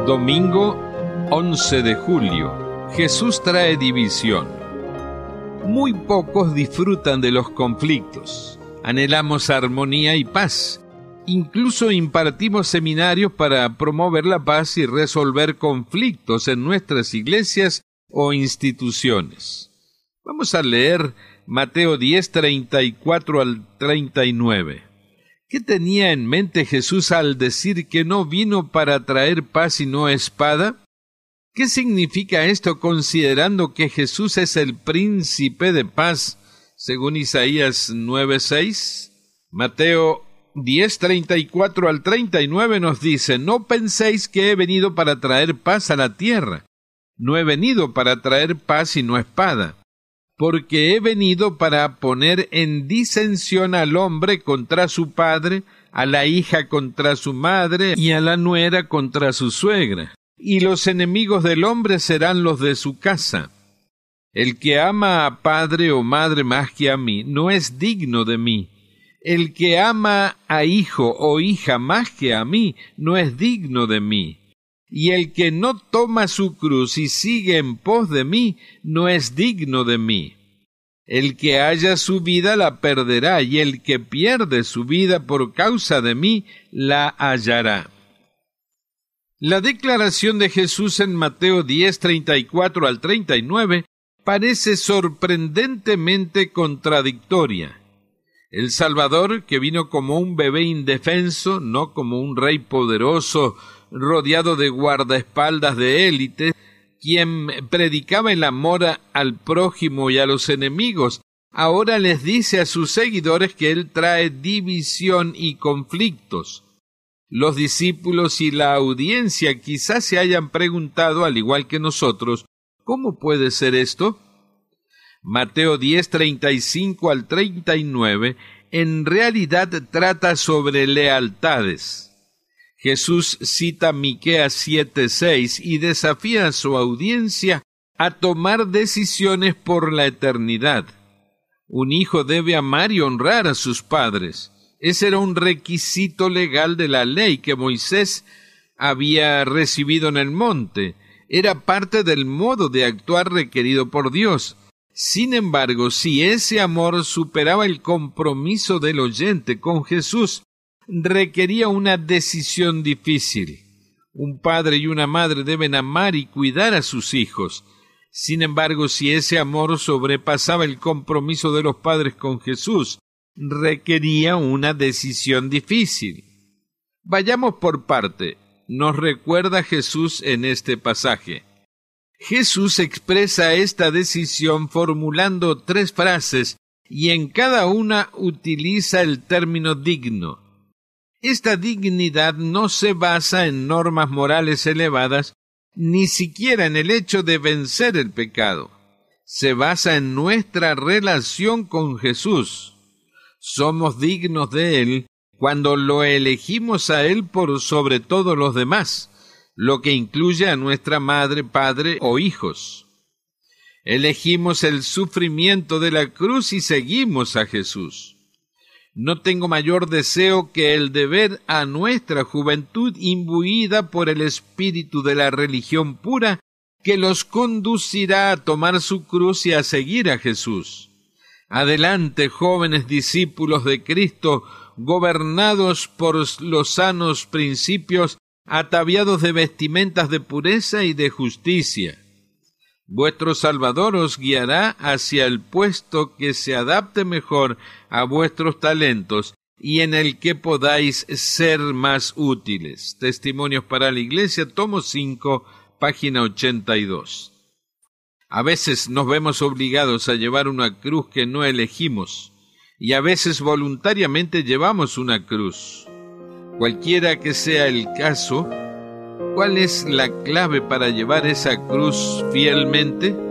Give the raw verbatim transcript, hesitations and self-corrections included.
Domingo once de julio. Jesús trae división. Muy pocos disfrutan de los conflictos. Anhelamos armonía y paz. Incluso impartimos seminarios para promover la paz y resolver conflictos en nuestras iglesias o instituciones. Vamos a leer Mateo diez, treinta y cuatro al treinta y nueve. ¿Qué tenía en mente Jesús al decir que no vino para traer paz y no espada? ¿Qué significa esto considerando que Jesús es el príncipe de paz, según Isaías nueve, seis? Mateo diez, treinta y cuatro al treinta y nueve nos dice: no penséis que he venido para traer paz a la tierra. No he venido para traer paz y no espada, porque he venido para poner en disensión al hombre contra su padre, a la hija contra su madre y a la nuera contra su suegra. Y los enemigos del hombre serán los de su casa. El que ama a padre o madre más que a mí, no es digno de mí. El que ama a hijo o hija más que a mí, no es digno de mí. Y el que no toma su cruz y sigue en pos de mí, no es digno de mí. El que haya su vida la perderá, y el que pierde su vida por causa de mí, la hallará. La declaración de Jesús en Mateo diez, treinta y cuatro al treinta y nueve parece sorprendentemente contradictoria. El Salvador, que vino como un bebé indefenso, no como un rey poderoso, rodeado de guardaespaldas de élite, quien predicaba el amor al prójimo y a los enemigos, ahora les dice a sus seguidores que él trae división y conflictos. Los discípulos y la audiencia quizás se hayan preguntado, al igual que nosotros, ¿cómo puede ser esto? Mateo diez, treinta y cinco al treinta y nueve en realidad trata sobre lealtades. Jesús cita Miqueas siete, seis y desafía a su audiencia a tomar decisiones por la eternidad. Un hijo debe amar y honrar a sus padres. Ese era un requisito legal de la ley que Moisés había recibido en el monte. Era parte del modo de actuar requerido por Dios. Sin embargo, si ese amor superaba el compromiso del oyente con Jesús, requería una decisión difícil. Un padre y una madre deben amar y cuidar a sus hijos. Sin embargo, si ese amor sobrepasaba el compromiso de los padres con Jesús, requería una decisión difícil. Vayamos por parte. Nos recuerda Jesús en este pasaje. Jesús expresa esta decisión formulando tres frases y en cada una utiliza el término digno. Esta dignidad no se basa en normas morales elevadas, ni siquiera en el hecho de vencer el pecado. Se basa en nuestra relación con Jesús. Somos dignos de Él cuando lo elegimos a Él por sobre todos los demás, lo que incluye a nuestra madre, padre o hijos. Elegimos el sufrimiento de la cruz y seguimos a Jesús. No tengo mayor deseo que el de ver a nuestra juventud imbuida por el espíritu de la religión pura que los conducirá a tomar su cruz y a seguir a Jesús. Adelante, jóvenes discípulos de Cristo, gobernados por los sanos principios, ataviados de vestimentas de pureza y de justicia. Vuestro Salvador os guiará hacia el puesto que se adapte mejor a vuestros talentos y en el que podáis ser más útiles. Testimonios para la Iglesia, tomo cinco, página ochenta y dos. A veces nos vemos obligados a llevar una cruz que no elegimos, y a veces voluntariamente llevamos una cruz. Cualquiera que sea el caso, ¿cuál es la clave para llevar esa cruz fielmente?